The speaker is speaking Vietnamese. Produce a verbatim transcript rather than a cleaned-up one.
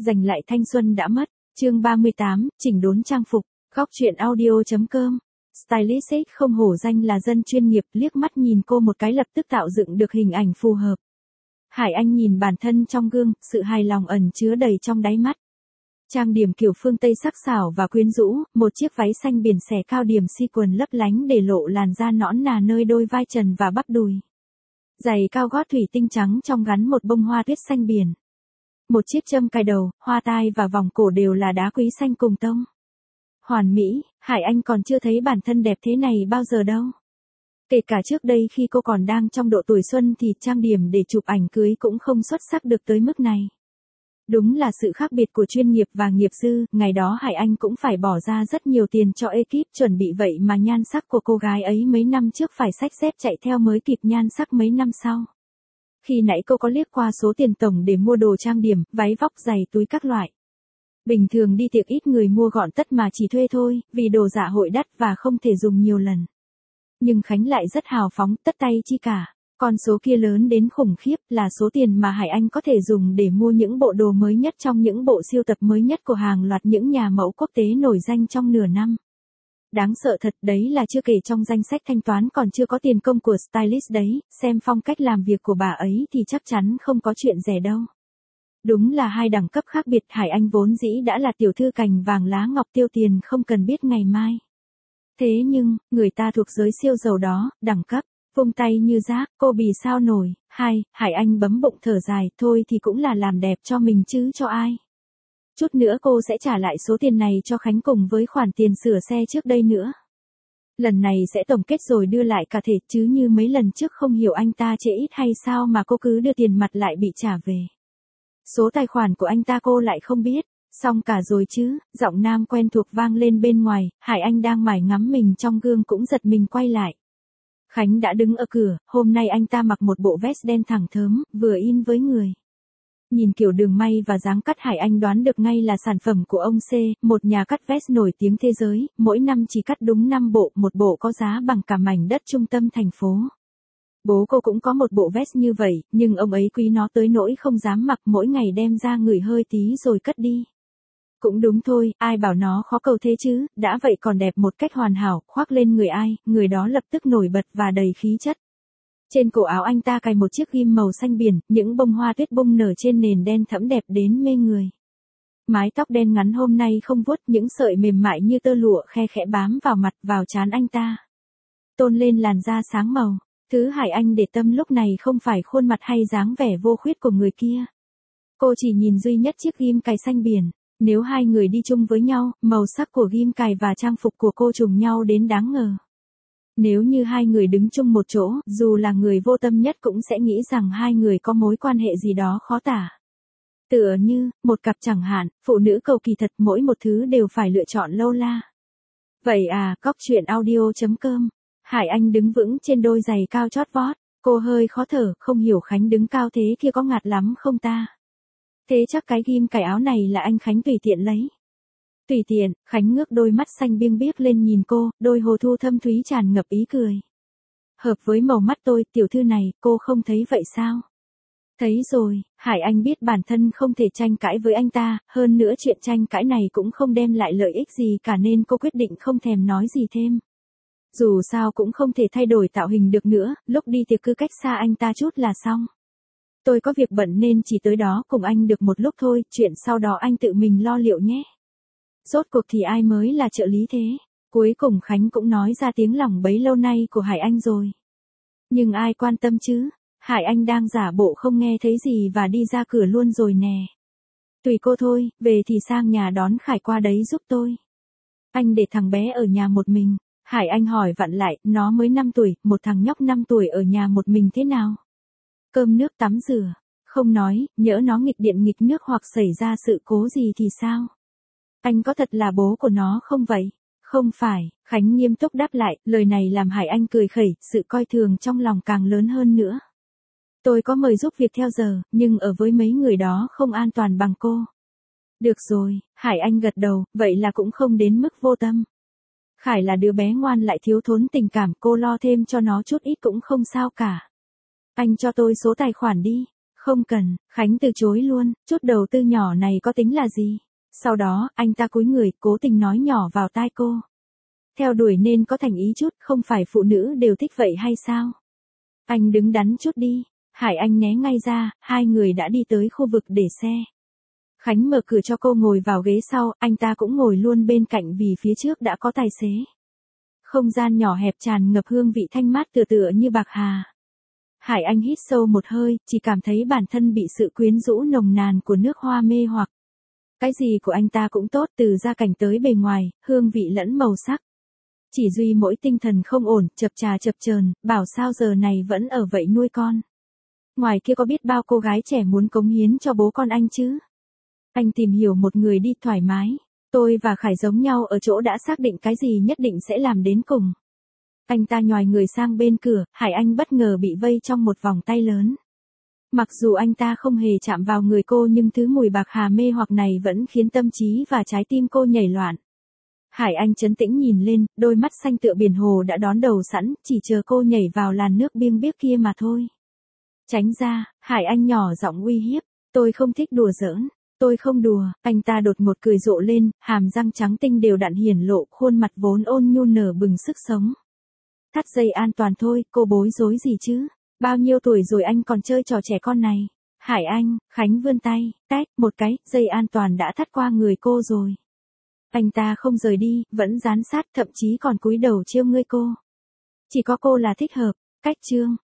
Giành lại thanh xuân đã mất. Chương ba mươi tám, chỉnh đốn trang phục. Góc truyện audio.com. Stylist không hổ danh là dân chuyên nghiệp, liếc mắt nhìn cô một cái lập tức tạo dựng được hình ảnh phù hợp. Hải Anh nhìn bản thân trong gương, sự hài lòng ẩn chứa đầy trong đáy mắt. Trang điểm kiểu phương Tây sắc sảo và quyến rũ, một chiếc váy xanh biển xẻ cao điểm si quần lấp lánh để lộ làn da nõn nà nơi đôi vai trần và bắp đùi. Giày cao gót thủy tinh trắng trong gắn một bông hoa tuyết xanh biển. Một chiếc châm cài đầu, hoa tai và vòng cổ đều là đá quý xanh cùng tông. Hoàn mỹ, Hải Anh còn chưa thấy bản thân đẹp thế này bao giờ đâu. Kể cả trước đây khi cô còn đang trong độ tuổi xuân thì trang điểm để chụp ảnh cưới cũng không xuất sắc được tới mức này. Đúng là sự khác biệt của chuyên nghiệp và nghiệp dư, ngày đó Hải Anh cũng phải bỏ ra rất nhiều tiền cho ekip chuẩn bị vậy mà nhan sắc của cô gái ấy mấy năm trước phải xách xếp chạy theo mới kịp nhan sắc mấy năm sau. Khi nãy cô có liếc qua số tiền tổng để mua đồ trang điểm, váy vóc giày túi các loại. Bình thường đi tiệc ít người mua gọn tất mà chỉ thuê thôi, vì đồ dạ hội đắt và không thể dùng nhiều lần. Nhưng Khánh lại rất hào phóng, tất tay chi cả. Con số kia lớn đến khủng khiếp, là số tiền mà Hải Anh có thể dùng để mua những bộ đồ mới nhất trong những bộ siêu tập mới nhất của hàng loạt những nhà mẫu quốc tế nổi danh trong nửa năm. Đáng sợ thật đấy là chưa kể trong danh sách thanh toán còn chưa có tiền công của stylist đấy, xem phong cách làm việc của bà ấy thì chắc chắn không có chuyện rẻ đâu. Đúng là hai đẳng cấp khác biệt. Hải Anh vốn dĩ đã là tiểu thư cành vàng lá ngọc tiêu tiền không cần biết ngày mai. Thế nhưng, người ta thuộc giới siêu giàu đó, đẳng cấp, vung tay như rác, cô bì sao nổi. Hai, Hải Anh bấm bụng thở dài, thôi thì cũng là làm đẹp cho mình chứ cho ai. Chút nữa cô sẽ trả lại số tiền này cho Khánh cùng với khoản tiền sửa xe trước đây nữa. Lần này sẽ tổng kết rồi đưa lại cả thể, chứ như mấy lần trước không hiểu anh ta trễ ít hay sao mà cô cứ đưa tiền mặt lại bị trả về. Số tài khoản của anh ta cô lại không biết. Xong cả rồi chứ, giọng nam quen thuộc vang lên bên ngoài. Hải Anh đang mải ngắm mình trong gương cũng giật mình quay lại. Khánh đã đứng ở cửa, hôm nay anh ta mặc một bộ vest đen thẳng thớm, vừa in với người. Nhìn kiểu đường may và dáng cắt Hải Anh đoán được ngay là sản phẩm của ông C, một nhà cắt vest nổi tiếng thế giới, mỗi năm chỉ cắt đúng năm bộ, một bộ có giá bằng cả mảnh đất trung tâm thành phố. Bố cô cũng có một bộ vest như vậy, nhưng ông ấy quý nó tới nỗi không dám mặc, mỗi ngày đem ra ngửi hơi tí rồi cất đi. Cũng đúng thôi, ai bảo nó khó cầu thế chứ, đã vậy còn đẹp một cách hoàn hảo, khoác lên người ai, người đó lập tức nổi bật và đầy khí chất. Trên cổ áo anh ta cài một chiếc ghim màu xanh biển, những bông hoa tuyết bung nở trên nền đen thẫm đẹp đến mê người. Mái tóc đen ngắn hôm nay không vuốt, những sợi mềm mại như tơ lụa khe khẽ bám vào mặt, vào trán anh ta. Tôn lên làn da sáng màu. Thứ Hải Anh để tâm lúc này không phải khuôn mặt hay dáng vẻ vô khuyết của người kia. Cô chỉ nhìn duy nhất chiếc ghim cài xanh biển. Nếu hai người đi chung với nhau, màu sắc của ghim cài và trang phục của cô trùng nhau đến đáng ngờ. Nếu như hai người đứng chung một chỗ, dù là người vô tâm nhất cũng sẽ nghĩ rằng hai người có mối quan hệ gì đó khó tả. Tựa như, một cặp chẳng hạn, phụ nữ cầu kỳ thật, mỗi một thứ đều phải lựa chọn lâu la. Vậy à, góc truyện audio.com. Hải Anh đứng vững trên đôi giày cao chót vót, cô hơi khó thở, không hiểu Khánh đứng cao thế kia có ngạt lắm không ta? Thế chắc cái ghim cài áo này là anh Khánh tùy tiện lấy. Tùy tiện, Khánh ngước đôi mắt xanh biêng biếc lên nhìn cô, đôi hồ thu thâm thúy tràn ngập ý cười. Hợp với màu mắt tôi, tiểu thư này, cô không thấy vậy sao? Thấy rồi, Hải Anh biết bản thân không thể tranh cãi với anh ta, hơn nữa chuyện tranh cãi này cũng không đem lại lợi ích gì cả nên cô quyết định không thèm nói gì thêm. Dù sao cũng không thể thay đổi tạo hình được nữa, lúc đi tiệc cứ cách xa anh ta chút là xong. Tôi có việc bận nên chỉ tới đó cùng anh được một lúc thôi, chuyện sau đó anh tự mình lo liệu nhé. Rốt cuộc thì ai mới là trợ lý thế? Cuối cùng Khánh cũng nói ra tiếng lòng bấy lâu nay của Hải Anh rồi. Nhưng ai quan tâm chứ? Hải Anh đang giả bộ không nghe thấy gì và đi ra cửa luôn rồi nè. Tùy cô thôi, về thì sang nhà đón Khải qua đấy giúp tôi. Anh để thằng bé ở nhà một mình. Hải Anh hỏi vặn lại, nó mới năm tuổi, một thằng nhóc năm tuổi ở nhà một mình thế nào? Cơm nước tắm rửa, không nói, nhỡ nó nghịch điện nghịch nước hoặc xảy ra sự cố gì thì sao? Anh có thật là bố của nó không vậy? Không phải, Khánh nghiêm túc đáp lại, lời này làm Hải Anh cười khẩy, sự coi thường trong lòng càng lớn hơn nữa. Tôi có mời giúp việc theo giờ, nhưng ở với mấy người đó không an toàn bằng cô. Được rồi, Hải Anh gật đầu, vậy là cũng không đến mức vô tâm. Khải là đứa bé ngoan lại thiếu thốn tình cảm, cô lo thêm cho nó chút ít cũng không sao cả. Anh cho tôi số tài khoản đi. Không cần, Khánh từ chối luôn, chút đầu tư nhỏ này có tính là gì? Sau đó, anh ta cúi người, cố tình nói nhỏ vào tai cô. Theo đuổi nên có thành ý chút, không phải phụ nữ đều thích vậy hay sao? Anh đứng đắn chút đi. Hải Anh né ngay ra, hai người đã đi tới khu vực để xe. Khánh mở cửa cho cô ngồi vào ghế sau, anh ta cũng ngồi luôn bên cạnh vì phía trước đã có tài xế. Không gian nhỏ hẹp tràn ngập hương vị thanh mát tựa tựa như bạc hà. Hải Anh hít sâu một hơi, chỉ cảm thấy bản thân bị sự quyến rũ nồng nàn của nước hoa mê hoặc. Cái gì của anh ta cũng tốt, từ gia cảnh tới bề ngoài, hương vị lẫn màu sắc. Chỉ duy mỗi tinh thần không ổn, chập chà chập chờn, bảo sao giờ này vẫn ở vậy nuôi con. Ngoài kia có biết bao cô gái trẻ muốn cống hiến cho bố con anh chứ. Anh tìm hiểu một người đi thoải mái. Tôi và Khải giống nhau ở chỗ đã xác định cái gì nhất định sẽ làm đến cùng. Anh ta nhòi người sang bên cửa, Hải Anh bất ngờ bị vây trong một vòng tay lớn. Mặc dù anh ta không hề chạm vào người cô nhưng thứ mùi bạc hà mê hoặc này vẫn khiến tâm trí và trái tim cô nhảy loạn. Hải Anh trấn tĩnh nhìn lên, đôi mắt xanh tựa biển hồ đã đón đầu sẵn, chỉ chờ cô nhảy vào làn nước biêng biếc kia mà thôi. Tránh ra, Hải Anh nhỏ giọng uy hiếp, tôi không thích đùa giỡn, tôi không đùa, anh ta đột ngột cười rộ lên, hàm răng trắng tinh đều đặn hiển lộ, khuôn mặt vốn ôn nhu nở bừng sức sống. Thắt dây an toàn thôi, cô bối rối gì chứ, bao nhiêu tuổi rồi anh còn chơi trò trẻ con này. Hải Anh, Khánh vươn tay, tách, một cái, dây an toàn đã thắt qua người cô rồi. Anh ta không rời đi, vẫn dán sát, thậm chí còn cúi đầu trêu ngươi cô. Chỉ có cô là thích hợp, cách chương.